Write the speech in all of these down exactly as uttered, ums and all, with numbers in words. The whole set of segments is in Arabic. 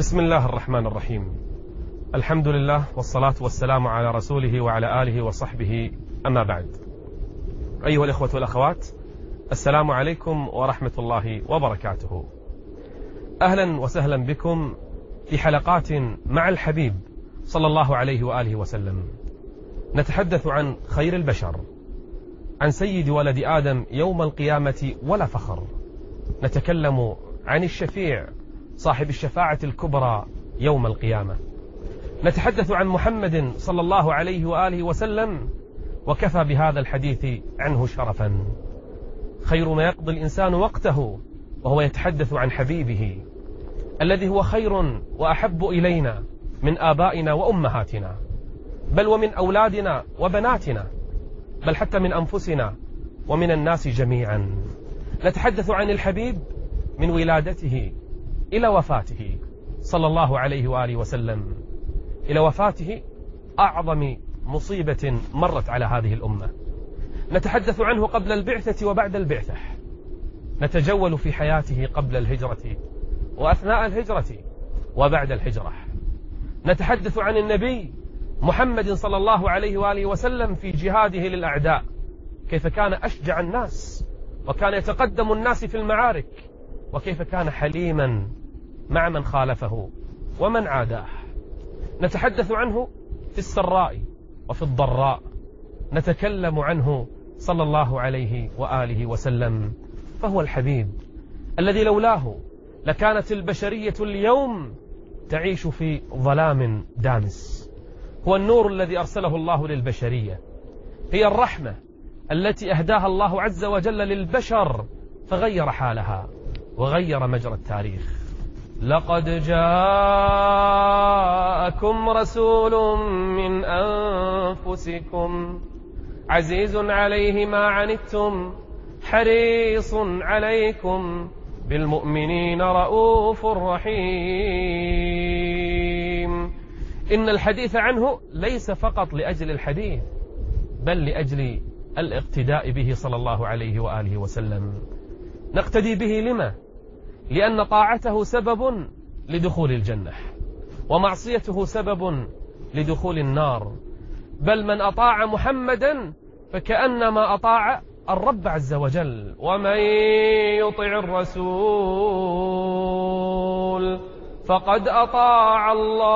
بسم الله الرحمن الرحيم. الحمد لله والصلاة والسلام على رسوله وعلى آله وصحبه، أما بعد. أيها الإخوة والأخوات، السلام عليكم ورحمة الله وبركاته. أهلا وسهلا بكم في حلقات مع الحبيب صلى الله عليه وآله وسلم. نتحدث عن خير البشر، عن سيد ولد آدم يوم القيامة ولا فخر. نتكلم عن الشفيع صاحب الشفاعة الكبرى يوم القيامة. نتحدث عن محمد صلى الله عليه وآله وسلم، وكفى بهذا الحديث عنه شرفا. خير ما يقضي الإنسان وقته وهو يتحدث عن حبيبه الذي هو خير وأحب إلينا من آبائنا وأمهاتنا، بل ومن أولادنا وبناتنا، بل حتى من أنفسنا ومن الناس جميعا. نتحدث عن الحبيب من ولادته إلى وفاته صلى الله عليه وآله وسلم، إلى وفاته أعظم مصيبة مرت على هذه الأمة. نتحدث عنه قبل البعثة وبعد البعثة، نتجول في حياته قبل الهجرة وأثناء الهجرة وبعد الهجرة. نتحدث عن النبي محمد صلى الله عليه وآله وسلم في جهاده للأعداء، كيف كان أشجع الناس وكان يتقدم الناس في المعارك، وكيف كان حليما مع من خالفه ومن عاداه. نتحدث عنه في السراء وفي الضراء، نتكلم عنه صلى الله عليه وآله وسلم، فهو الحبيب الذي لولاه لكانت البشرية اليوم تعيش في ظلام دامس. هو النور الذي أرسله الله للبشرية، هي الرحمة التي أهداها الله عز وجل للبشر فغير حالها وغير مجرى التاريخ. لقد جاءكم رسول من أنفسكم عزيز عليه ما عنتم حريص عليكم بالمؤمنين رؤوف رحيم. إن الحديث عنه ليس فقط لأجل الحديث، بل لأجل الاقتداء به صلى الله عليه وآله وسلم. نقتدي به لما؟ لأن طاعته سبب لدخول الجنة، ومعصيته سبب لدخول النار. بل من أطاع محمدا فكأنما أطاع الرب عز وجل. ومن يطع الرسول فقد أطاع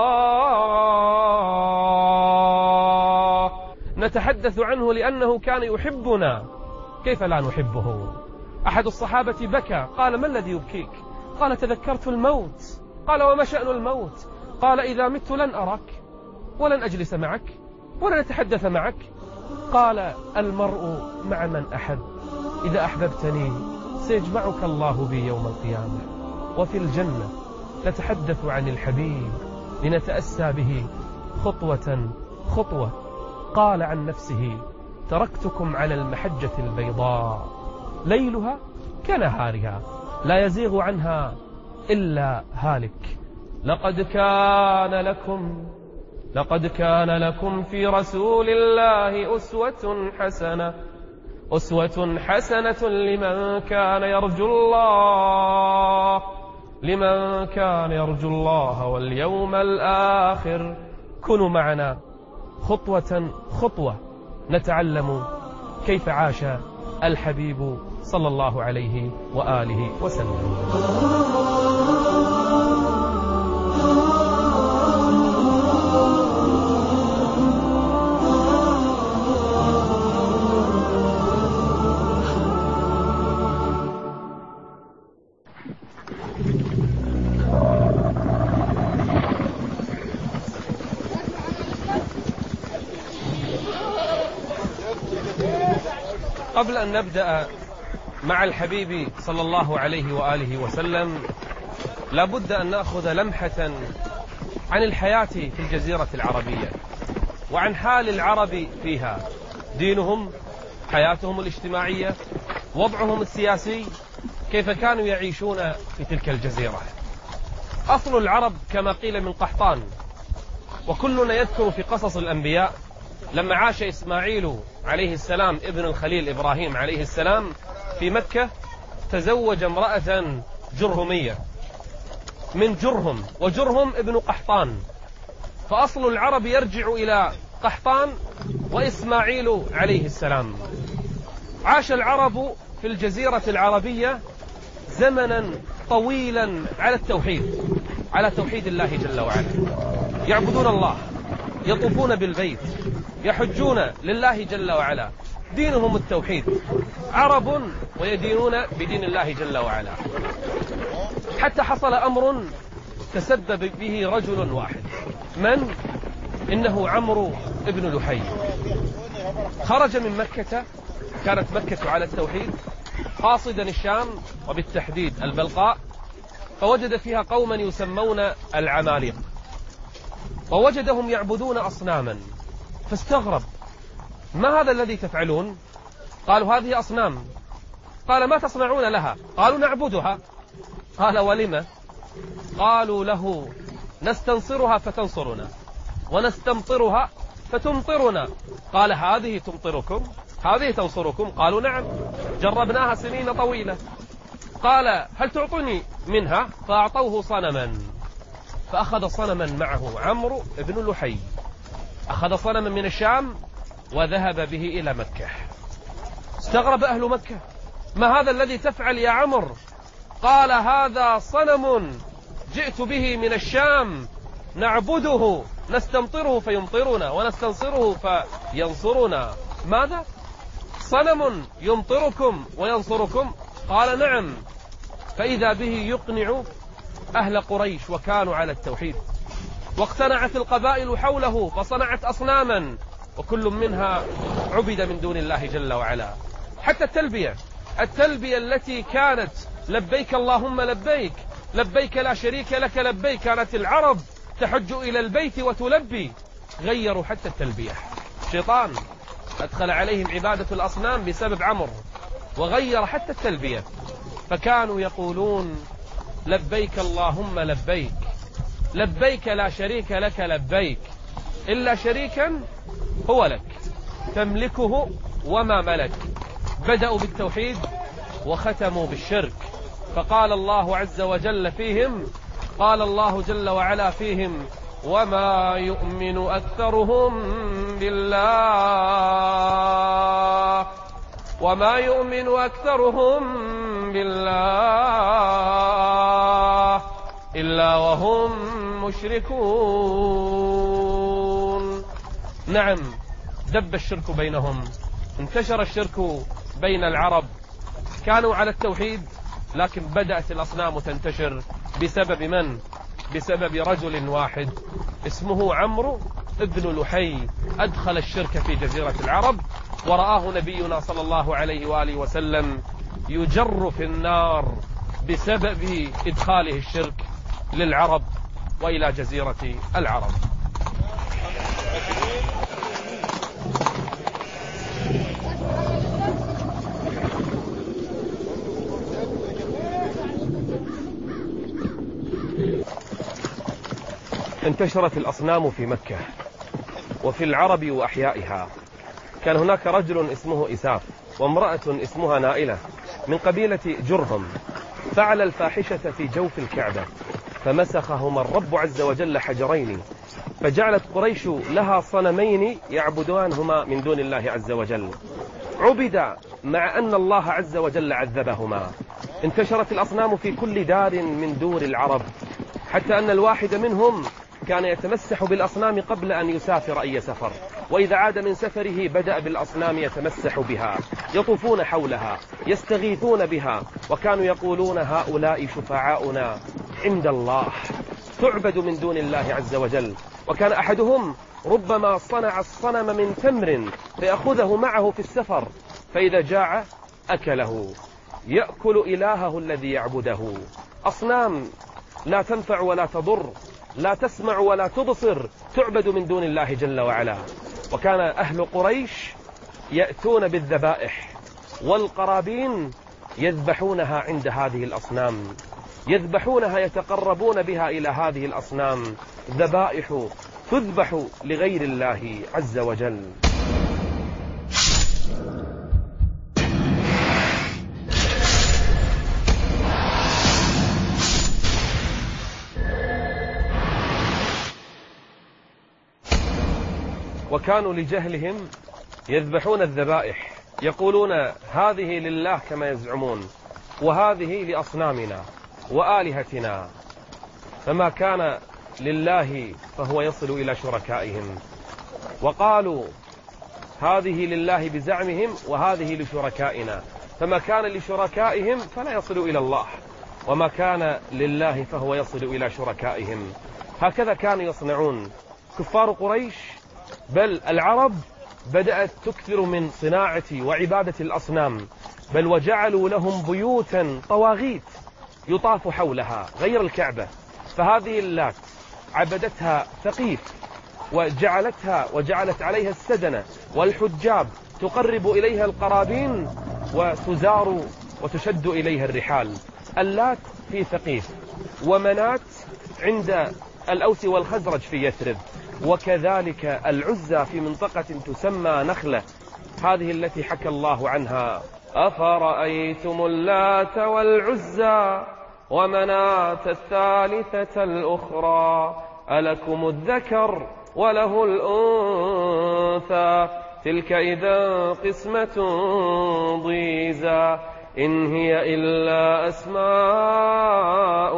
الله. نتحدث عنه لأنه كان يحبنا، كيف لا نحبه؟ أحد الصحابة بكى، قال: ما الذي يبكيك؟ قال: تذكرت الموت. قال: وما شأن الموت؟ قال: إذا مت لن أراك ولن أجلس معك ولن أتحدث معك. قال: المرء مع من أحب، إذا أحببتني سيجمعك الله بي يوم القيامة وفي الجنة. نتحدث عن الحبيب لنتأسى به خطوة خطوة. قال عن نفسه: تركتكم على المحجة البيضاء ليلها كنهارها لا يزيغ عنها إلا هالك. لقد كان لكم لقد كان لكم في رسول الله أسوة حسنة أسوة حسنة لمن كان يرجو الله لمن كان يرجو الله واليوم الآخر. كونوا معنا خطوة خطوة نتعلم كيف عاش الحبيب صلى الله عليه وآله وسلم. قبل أن نبدأ مع الحبيب صلى الله عليه وآله وسلم، لابد أن نأخذ لمحة عن الحياة في الجزيرة العربية وعن حال العرب فيها، دينهم، حياتهم الاجتماعية، وضعهم السياسي، كيف كانوا يعيشون في تلك الجزيرة. أصل العرب كما قيل من قحطان، وكلنا يذكر في قصص الأنبياء لما عاش إسماعيل عليه السلام ابن الخليل إبراهيم عليه السلام في مكة، تزوج امرأة جرهمية، من جرهم، وجرهم ابن قحطان، فأصل العرب يرجع إلى قحطان وإسماعيل عليه السلام. عاش العرب في الجزيرة العربية زمنا طويلا على التوحيد، على توحيد الله جل وعلا، يعبدون الله، يطوفون بالبيت، يحجون لله جل وعلا، دينهم التوحيد، عرب ويدينون بدين الله جل وعلا. حتى حصل أمر تسبب به رجل واحد، من؟ إنه عمرو ابن لحي، خرج من مكة، كانت مكة على التوحيد، قاصدا الشام وبالتحديد البلقاء، فوجد فيها قوما يسمون العماليق، ووجدهم يعبدون أصناما، فاستغرب: ما هذا الذي تفعلون؟ قالوا: هذه أصنام. قال: ما تصنعون لها؟ قالوا: نعبدها. قال: ولم؟ قالوا له: نستنصرها فتنصرنا، ونستمطرها فتمطرنا. قال: هذه تمطركم؟ هذه تنصركم؟ قالوا: نعم، جربناها سنين طويلة. قال: هل تعطوني منها؟ فأعطوه صنما، فأخذ صنما معه عمرو بن لحي، أخذ صنما من الشام وذهب به إلى مكة. استغرب أهل مكة: ما هذا الذي تفعل يا عمرو؟ قال: هذا صنم جئت به من الشام، نعبده، نستمطره فيمطرنا، ونستنصره فينصرنا. ماذا؟ صنم يمطركم وينصركم؟ قال: نعم. فإذا به يقنع أهل قريش، وكانوا على التوحيد، واقتنعت القبائل حوله فصنعت أصناما، وكل منها عبد من دون الله جل وعلا. حتى التلبية التلبية التي كانت لبيك اللهم لبيك، لبيك لا شريك لك لبيك، كانت العرب تحج إلى البيت وتلبي، غيروا حتى التلبية. الشيطان أدخل عليهم عبادة الأصنام بسبب عمرو، وغير حتى التلبية، فكانوا يقولون: لبيك اللهم لبيك، لبيك لا شريك لك لبيك، إلا شريكا هو لك تملكه وما ملك. بدأوا بالتوحيد وختموا بالشرك، فقال الله عز وجل فيهم، قال الله جل وعلا فيهم: وما يؤمن أكثرهم بالله وما يؤمن أكثرهم بالله إلا وهم مشركون. نعم، دب الشرك بينهم، انتشر الشرك بين العرب، كانوا على التوحيد لكن بدأت الأصنام تنتشر بسبب من؟ بسبب رجل واحد اسمه عمرو ابن لحي، أدخل الشرك في جزيرة العرب، ورآه نبينا صلى الله عليه وآله وسلم يجر في النار بسبب إدخاله الشرك للعرب وإلى جزيرة العرب. انتشرت الأصنام في مكة وفي العرب وأحيائها. كان هناك رجل اسمه إساف وامرأة اسمها نائلة من قبيلة جرهم، فعل الفاحشة في جوف الكعبة، فمسخهما الرب عز وجل حجرين، فجعلت قريش لها صنمين يعبدانهما من دون الله عز وجل، عبد مع أن الله عز وجل عذبهما. انتشرت الأصنام في كل دار من دور العرب، حتى أن الواحد منهم كان يتمسح بالأصنام قبل أن يسافر أي سفر، وإذا عاد من سفره بدأ بالأصنام يتمسح بها، يطوفون حولها، يستغيثون بها، وكانوا يقولون: هؤلاء شفعاؤنا عند الله، تعبد من دون الله عز وجل. وكان أحدهم ربما صنع الصنم من تمر فيأخذه معه في السفر، فإذا جاع أكله، يأكل إلهه الذي يعبده. أصنام لا تنفع ولا تضر، لا تسمع ولا تبصر، تعبد من دون الله جل وعلا. وكان أهل قريش يأتون بالذبائح والقرابين يذبحونها عند هذه الأصنام، يذبحونها يتقربون بها إلى هذه الأصنام، ذبائح تذبح لغير الله عز وجل. وكانوا لجهلهم يذبحون الذبائح، يقولون هذه لله كما يزعمون، وهذه لأصنامنا وآلهتنا، فما كان لله فهو يصل إلى شركائهم. وقالوا هذه لله بزعمهم وهذه لشركائنا، فما كان لشركائهم فلا يصل إلى الله، وما كان لله فهو يصل إلى شركائهم. هكذا كانوا يصنعون كفار قريش، بل العرب بدأت تكثر من صناعة وعبادة الأصنام، بل وجعلوا لهم بيوتا طواغيت يطاف حولها غير الكعبة. فهذه اللات عبدتها ثقيف وجعلتها وجعلت عليها السدنة والحجاب تقرب إليها القرابين وتزار وتشد إليها الرحال. اللات في ثقيف، ومنات عند الأوس والخزرج في يثرب، وكذلك العزى في منطقة تسمى نخلة، هذه التي حكى الله عنها: أفرأيتم اللات والعزى ومناة الثالثة الأخرى ألكم الذكر وله الأنثى تلك إذا قسمة ضيزى إن هي إلا أسماء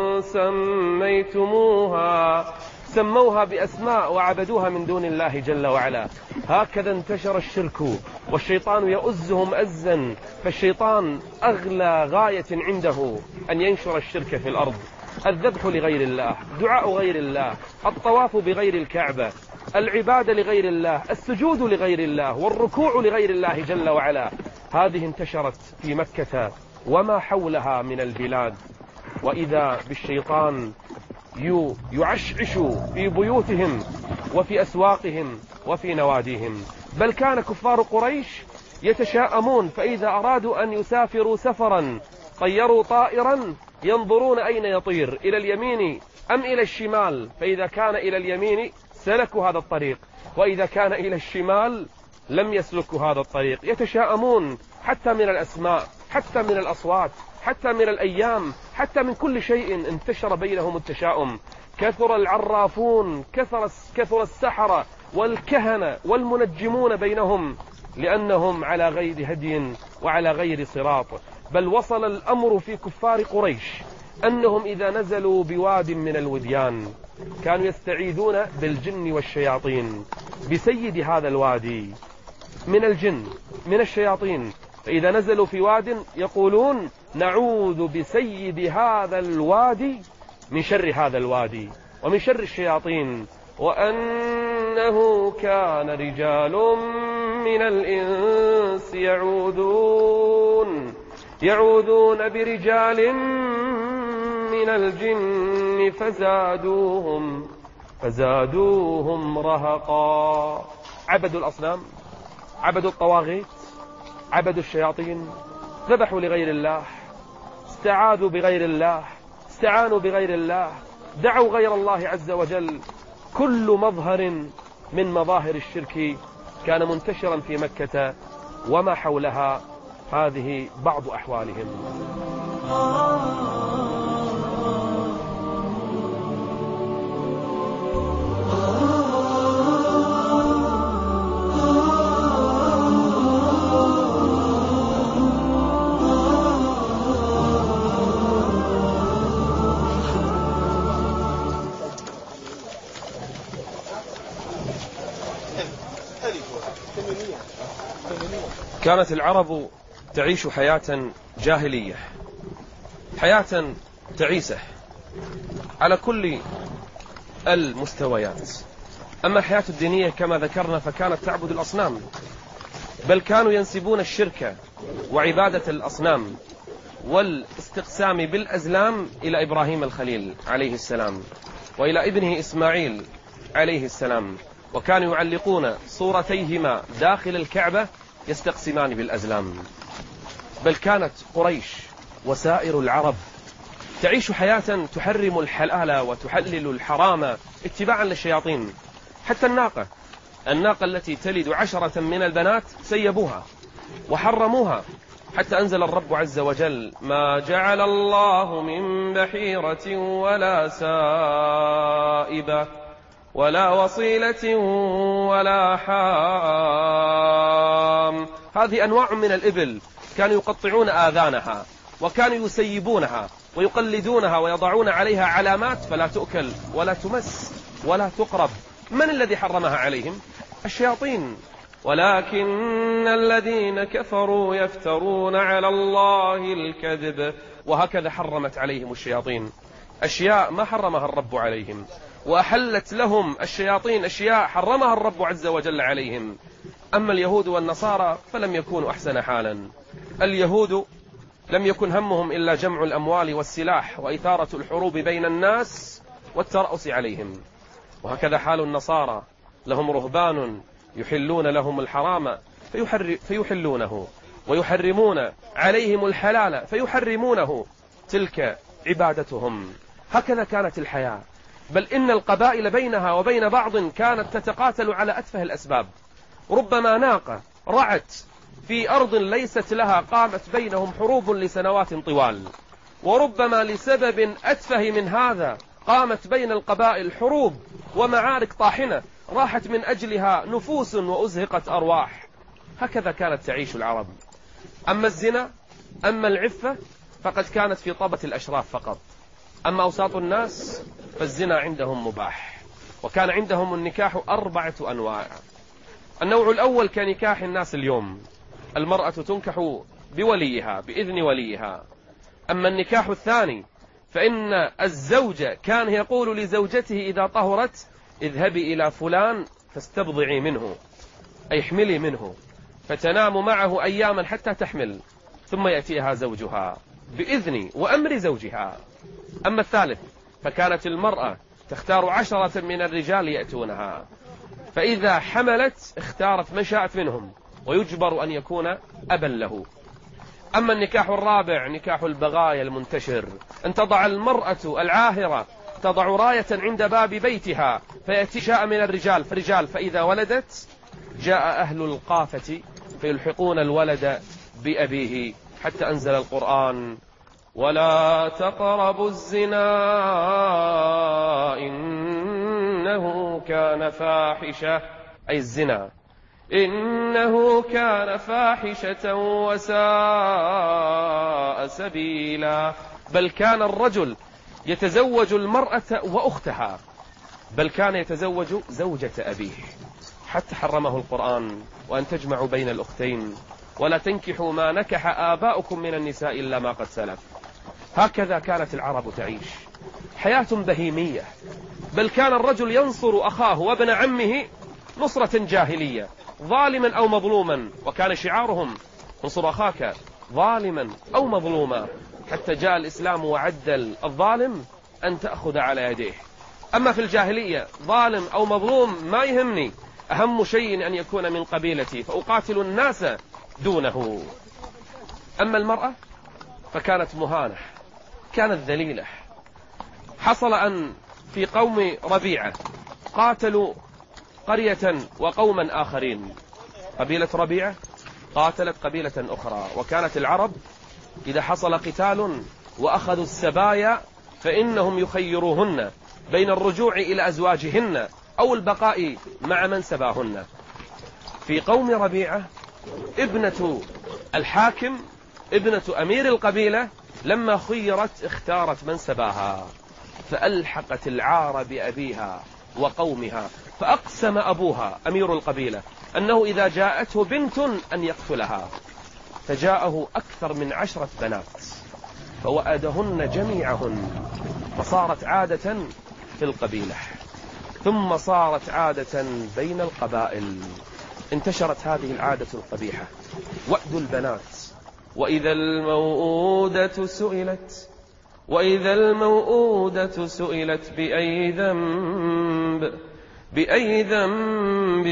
سميتموها سموها بأسماء وعبدوها من دون الله جل وعلا. هكذا انتشر الشرك، والشيطان يؤزهم أزا، فالشيطان أغلى غاية عنده أن ينشر الشرك في الأرض. الذبح لغير الله، دعاء غير الله، الطواف بغير الكعبة، العبادة لغير الله، السجود لغير الله، والركوع لغير الله جل وعلا، هذه انتشرت في مكة وما حولها من البلاد. وإذا بالشيطان يعشعش في بيوتهم وفي أسواقهم وفي نواديهم. بل كان كفار قريش يتشاءمون، فإذا أرادوا أن يسافروا سفرا طيروا طائرا ينظرون أين يطير، إلى اليمين أم إلى الشمال، فإذا كان إلى اليمين سلكوا هذا الطريق، وإذا كان إلى الشمال لم يسلكوا هذا الطريق. يتشاءمون حتى من الأسماء، حتى من الأصوات، حتى من الأيام، حتى من كل شيء انتشر بينهم التشاؤم. كثر العرافون، كثر, كثر السحرة والكهنة والمنجمون بينهم، لأنهم على غير هدي وعلى غير صراط. بل وصل الأمر في كفار قريش أنهم إذا نزلوا بواد من الوديان كانوا يستعيذون بالجن والشياطين، بسيد هذا الوادي من الجن من الشياطين. فإذا نزلوا في واد يقولون نعوذ بسيد هذا الوادي من شر هذا الوادي ومن شر الشياطين. وأنه كان رجال من الإنس يعوذون يعوذون برجال من الجن فزادوهم فزادوهم رهقا. عبدوا الأصنام، عبدوا الطواغيت، عبدوا الشياطين، ذبحوا لغير الله، استعاذوا بغير الله، استعانوا بغير الله، دعوا غير الله عز وجل. كل مظهر من مظاهر الشرك كان منتشرا في مكة وما حولها. هذه بعض أحوالهم. كانت العرب تعيش حياة جاهلية، حياة تعيسة على كل المستويات. أما الحياة الدينية كما ذكرنا فكانت تعبد الأصنام، بل كانوا ينسبون الشرك وعبادة الأصنام والاستقسام بالأزلام إلى إبراهيم الخليل عليه السلام وإلى ابنه إسماعيل عليه السلام، وكانوا يعلقون صورتيهما داخل الكعبة يستقسمان بالأزلام. بل كانت قريش وسائر العرب تعيش حياة تحرم الحلال وتحلل الحرام اتباعا للشياطين. حتى الناقة الناقة التي تلد عشرة من البنات سيبوها وحرموها، حتى أنزل الرب عز وجل ما جعل الله من بحيرة ولا سائبة ولا وصيلة ولا حام. هذه أنواع من الإبل كانوا يقطعون آذانها، وكانوا يسيبونها ويقلدونها ويضعون عليها علامات فلا تؤكل ولا تمس ولا تقرب. من الذي حرمها عليهم؟ الشياطين. ولكن الذين كفروا يفترون على الله الكذب. وهكذا حرمت عليهم الشياطين أشياء ما حرمها الرب عليهم، وأحلت لهم الشياطين أشياء حرمها الرب عز وجل عليهم. أما اليهود والنصارى فلم يكونوا أحسن حالا. اليهود لم يكن همهم إلا جمع الأموال والسلاح وإثارة الحروب بين الناس والترأس عليهم. وهكذا حال النصارى، لهم رهبان يحلون لهم الحرام فيحلونه، ويحرمون عليهم الحلال فيحرمونه. تلك عبادتهم. هكذا كانت الحياة. بل إن القبائل بينها وبين بعض كانت تتقاتل على أتفه الأسباب. ربما ناقة رعت في أرض ليست لها قامت بينهم حروب لسنوات طوال، وربما لسبب أتفه من هذا قامت بين القبائل حروب ومعارك طاحنة راحت من أجلها نفوس وأزهقت أرواح. هكذا كانت تعيش العرب. أما الزنا، أما العفة، فقد كانت في طبة الأشراف فقط. أما أوساط الناس فالزنا عندهم مباح. وكان عندهم النكاح أربعة أنواع. النوع الأول كنكاح الناس اليوم، المرأة تنكح بوليها بإذن وليها. أما النكاح الثاني فإن الزوج كان يقول لزوجته إذا طهرت اذهبي إلى فلان فاستبضعي منه، أي احملي منه، فتنام معه أياما حتى تحمل، ثم يأتيها زوجها بإذن وأمر زوجها. أما الثالث فكانت المرأة تختار عشرة من الرجال يأتونها، فإذا حملت اختارت من شاءت منهم ويجبر أن يكون أبا له. أما النكاح الرابع نكاح البغايا المنتشر، أن تضع المرأة العاهرة تضع راية عند باب بيتها فيأتي شاء من الرجال فرجال، فإذا ولدت جاء أهل القافة فيلحقون الولد بأبيه، حتى أنزل القرآن ولا تقربوا الزنا إنه كان فاحشة، أي الزنا إنه كان فاحشة وساء سبيلا. بل كان الرجل يتزوج المرأة وأختها، بل كان يتزوج زوجة أبيه، حتى حرمه القرآن وأن تجمعوا بين الأختين ولا تنكحوا ما نكح آباؤكم من النساء إلا ما قد سلف. هكذا كانت العرب تعيش حياة بهيمية. بل كان الرجل ينصر أخاه وابن عمه نصرة جاهلية ظالما أو مظلوما، وكان شعارهم انصر أخاك ظالما أو مظلوما، حتى جاء الإسلام وعدل الظالم أن تأخذ على يديه. أما في الجاهلية ظالم أو مظلوم ما يهمني، أهم شيء أن يكون من قبيلتي فأقاتل الناس دونه. أما المرأة فكانت مهانة، كانت ذليلة. حصل أن في قوم ربيعة قاتلوا قرية وقوما آخرين. قبيلة ربيعة قاتلت قبيلة أخرى، وكانت العرب إذا حصل قتال وأخذوا السبايا فإنهم يخيروهن بين الرجوع إلى أزواجهن أو البقاء مع من سباهن. في قوم ربيعة ابنة الحاكم ابنة أمير القبيلة لما خيرت اختارت من سباها، فألحقت العار بأبيها وقومها، فأقسم أبوها أمير القبيلة أنه إذا جاءته بنت أن يقتلها، فجاءه أكثر من عشرة بنات فوأدهن جميعهن، فصارت عادة في القبيلة، ثم صارت عادة بين القبائل. انتشرت هذه العادة القبيحة، وأد البنات. وإذا الموءودة سئلت وإذا الموءودة سئلت بأي ذنب بأي ذنب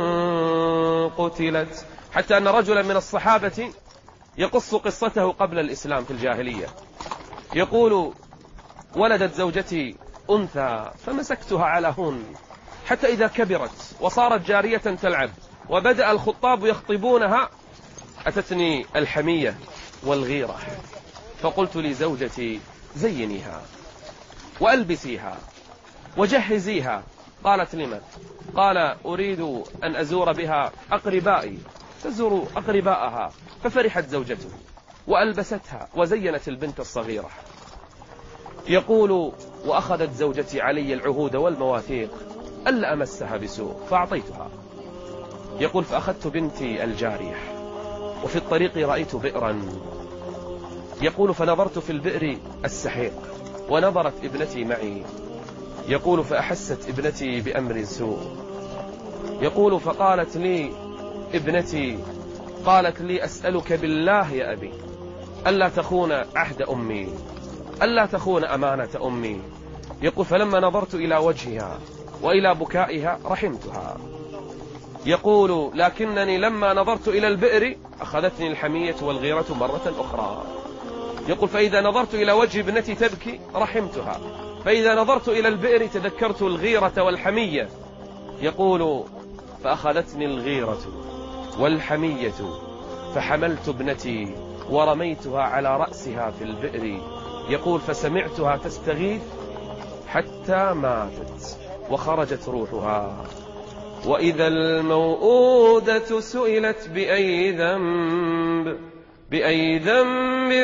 قتلت. حتى أن رجلا من الصحابة يقص قصته قبل الإسلام في الجاهلية، يقول ولدت زوجتي أنثى فمسكتها على هون، حتى إذا كبرت وصارت جارية تلعب وبدأ الخطاب يخطبونها أتتني الحمية والغيرة، فقلت لزوجتي زينيها وألبسيها وجهزيها قالت لما؟ قال أريد أن أزور بها أقربائي، تزور أقرباءها. ففرحت زوجته وألبستها وزينت البنت الصغيرة. يقول وأخذت زوجتي علي العهود والمواثيق ألا أمسها بسوء فأعطيتها. يقول فأخذت بنتي الجارية وفي الطريق رأيت بئرا. يقول فنظرت في البئر السحيق ونظرت ابنتي معي. يقول فأحست ابنتي بأمر سوء. يقول فقالت لي ابنتي، قالت لي أسألك بالله يا أبي ألا تخون عهد أمي، ألا تخون أمانة أمي. يقول فلما نظرت إلى وجهها وإلى بكائها رحمتها. يقول لكنني لما نظرت إلى البئر أخذتني الحمية والغيرة مرة أخرى. يقول فإذا نظرت إلى وجه ابنتي تبكي رحمتها، فإذا نظرت إلى البئر تذكرت الغيرة والحمية. يقول فأخذتني الغيرة والحمية فحملت ابنتي ورميتها على رأسها في البئر. يقول فسمعتها تستغيث حتى ماتت وخرجت روحها. وإذا الموءودة سئلت بأي ذنب بأي ذنب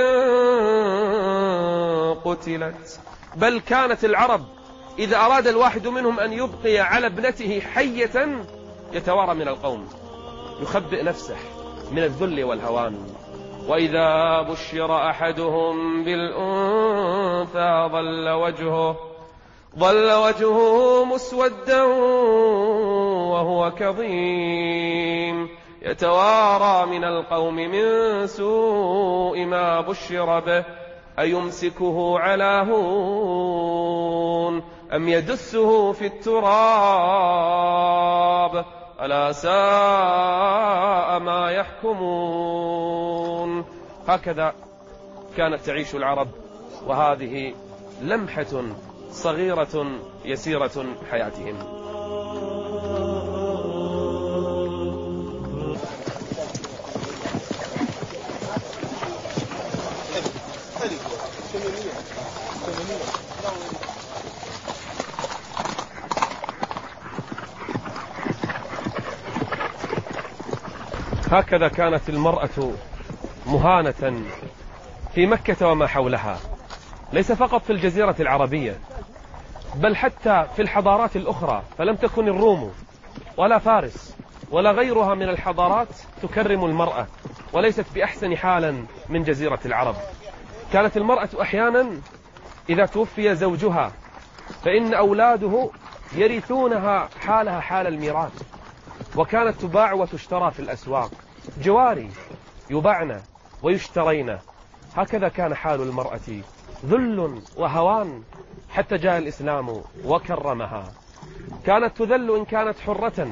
قتلت. بل كانت العرب إذا أراد الواحد منهم أن يبقي على ابنته حية يتوارى من القوم، يخبئ نفسه من الذل والهوان. وإذا بشر أحدهم بالأنثى ظل وجهه ظل وجهه مسودا وهو كظيم يتوارى من القوم من سوء ما بشر به أيمسكه على هون أم يدسه في التراب ألا ساء ما يحكمون. هكذا كانت تعيش العرب، وهذه لمحة صغيرة يسيرة حياتهم. هكذا كانت المرأة مهانة في مكة وما حولها، ليس فقط في الجزيرة العربية بل حتى في الحضارات الأخرى. فلم تكن الروم ولا فارس ولا غيرها من الحضارات تكرم المرأة، وليست بأحسن حالا من جزيرة العرب. كانت المرأة أحيانا إذا توفي زوجها فإن أولاده يرثونها حالها حال الميراث، وكانت تباع وتشترى في الأسواق، جواري يباعن ويشترين. هكذا كان حال المرأة، ذل وهوان، حتى جاء الإسلام وكرمها. كانت تذل إن كانت حرة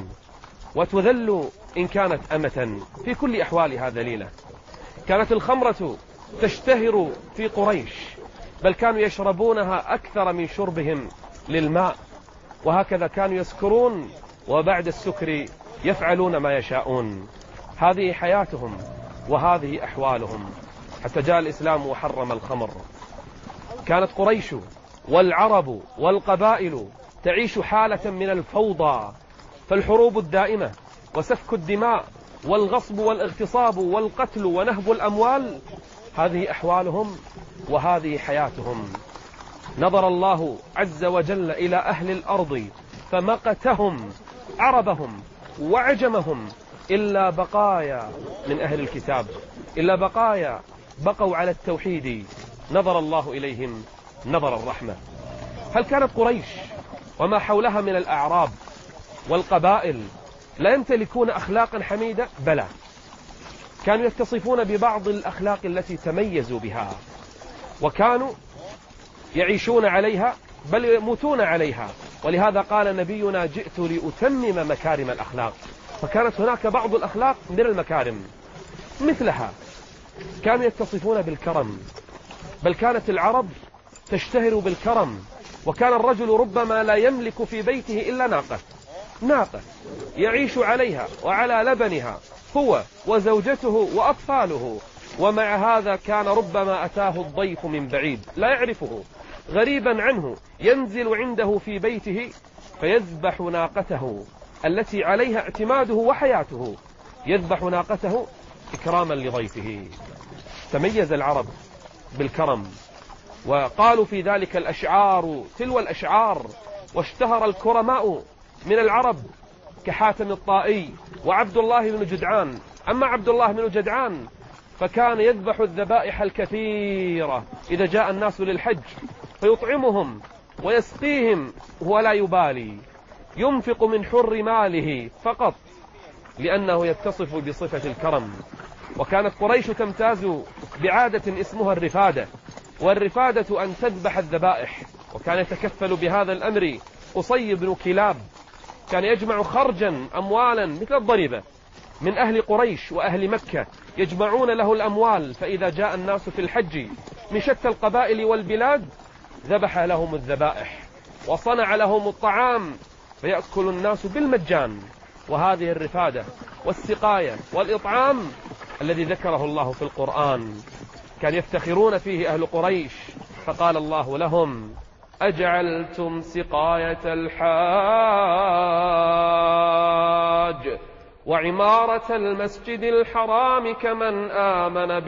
وتذل إن كانت أمة، في كل أحوالها ذليلة. كانت الخمرة تشتهر في قريش، بل كانوا يشربونها أكثر من شربهم للماء، وهكذا كانوا يسكرون وبعد السكر يفعلون ما يشاءون. هذه حياتهم وهذه أحوالهم حتى جاء الإسلام وحرم الخمر. كانت قريش والعرب والقبائل تعيش حالة من الفوضى، فالحروب الدائمة وسفك الدماء والغصب والاغتصاب والقتل ونهب الأموال، هذه أحوالهم وهذه حياتهم. نظر الله عز وجل إلى أهل الأرض فمقتهم عربهم وعجمهم إلا بقايا من أهل الكتاب، إلا بقايا بقوا على التوحيد، نظر الله إليهم نظر الرحمة. هل كانت قريش وما حولها من الأعراب والقبائل لا يمتلكون أخلاقا حميدة؟ بلى، كانوا يتصفون ببعض الأخلاق التي تميزوا بها، وكانوا يعيشون عليها بل يموتون عليها. ولهذا قال نبينا جئت لأتمم مكارم الأخلاق. فكانت هناك بعض الأخلاق من المكارم مثلها، كانوا يتصفون بالكرم، بل كانت العرب تشتهر بالكرم. وكان الرجل ربما لا يملك في بيته إلا ناقة ناقة يعيش عليها وعلى لبنها هو وزوجته وأطفاله، ومع هذا كان ربما أتاه الضيف من بعيد لا يعرفه غريبا عنه، ينزل عنده في بيته فيذبح ناقته التي عليها اعتماده وحياته، يذبح ناقته إكراما لضيفه. تميز العرب بالكرم، وقالوا في ذلك الأشعار تلو الأشعار، واشتهر الكرماء من العرب كحاتم الطائي وعبد الله بن جدعان. أما عبد الله بن جدعان فكان يذبح الذبائح الكثيرة إذا جاء الناس للحج، فيطعمهم ويسقيهم ولا يبالي، ينفق من حر ماله فقط لأنه يتصف بصفة الكرم. وكانت قريش تمتاز بعادة اسمها الرفادة، والرفادة أن تذبح الذبائح. وكان يتكفل بهذا الأمر قصي بن كلاب، كان يجمع خرجا أموالا مثل الضريبة من أهل قريش وأهل مكة، يجمعون له الأموال، فإذا جاء الناس في الحج من شتى القبائل والبلاد ذبح لهم الذبائح وصنع لهم الطعام فيأكل الناس بالمجان. وهذه الرفادة والسقاية والإطعام الذي ذكره الله في القرآن كان يفتخرون فيه أهل قريش، فقال الله لهم: أجعلتم سقاية الحاج وعمارة المسجد الحرام كمن آمن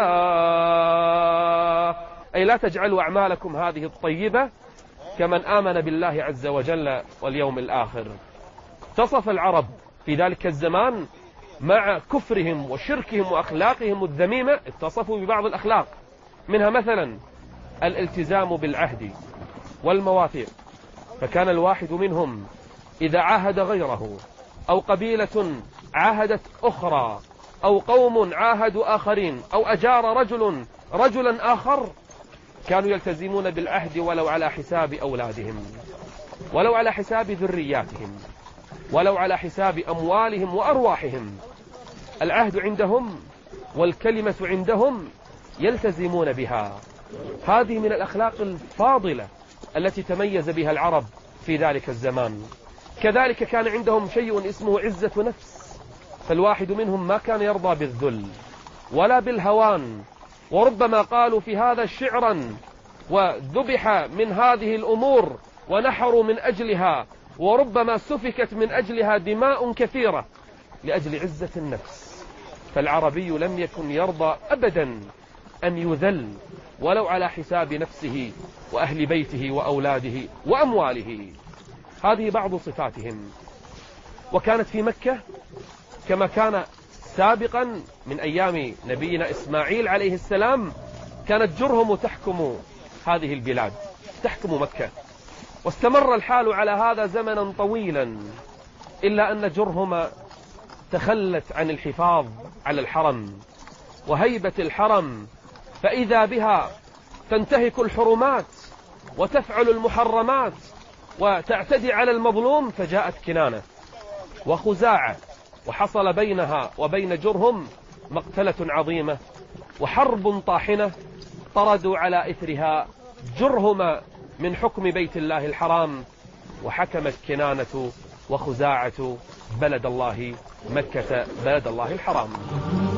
بالله، أي لا تجعلوا أعمالكم هذه الطيبة كمن آمن بالله عز وجل واليوم الآخر. اتصف العرب في ذلك الزمان مع كفرهم وشركهم وأخلاقهم الذميمة، اتصفوا ببعض الأخلاق، منها مثلا الالتزام بالعهد والمواثيق. فكان الواحد منهم إذا عاهد غيره، أو قبيلة عاهدت أخرى، أو قوم عاهدوا آخرين، أو أجار رجل رجلا آخر، كانوا يلتزمون بالعهد ولو على حساب أولادهم، ولو على حساب ذرياتهم، ولو على حساب أموالهم وأرواحهم. العهد عندهم والكلمة عندهم يلتزمون بها. هذه من الأخلاق الفاضلة التي تميز بها العرب في ذلك الزمان. كذلك كان عندهم شيء اسمه عزة نفس، فالواحد منهم ما كان يرضى بالذل ولا بالهوان، وربما قالوا في هذا شعرا وذبح من هذه الأمور ونحروا من أجلها، وربما سفكت من أجلها دماء كثيرة لأجل عزة النفس. فالعربي لم يكن يرضى أبدا أن يذل ولو على حساب نفسه وأهل بيته وأولاده وأمواله. هذه بعض صفاتهم. وكانت في مكة كما كان سابقا من أيام نبينا إسماعيل عليه السلام، كانت جرهم تحكم هذه البلاد، تحكم مكة، واستمر الحال على هذا زمنا طويلا، إلا أن جرهم تخلت عن الحفاظ على الحرم وهيبة الحرم، فإذا بها تنتهك الحرمات وتفعل المحرمات وتعتدي على المظلوم. فجاءت كنانة وخزاعة، وحصل بينها وبين جرهم مقتلة عظيمة وحرب طاحنة، طردوا على إثرها جرهم من حكم بيت الله الحرام، وحكمت كنانة وخزاعة بلد الله مكة بلد الله الحرام.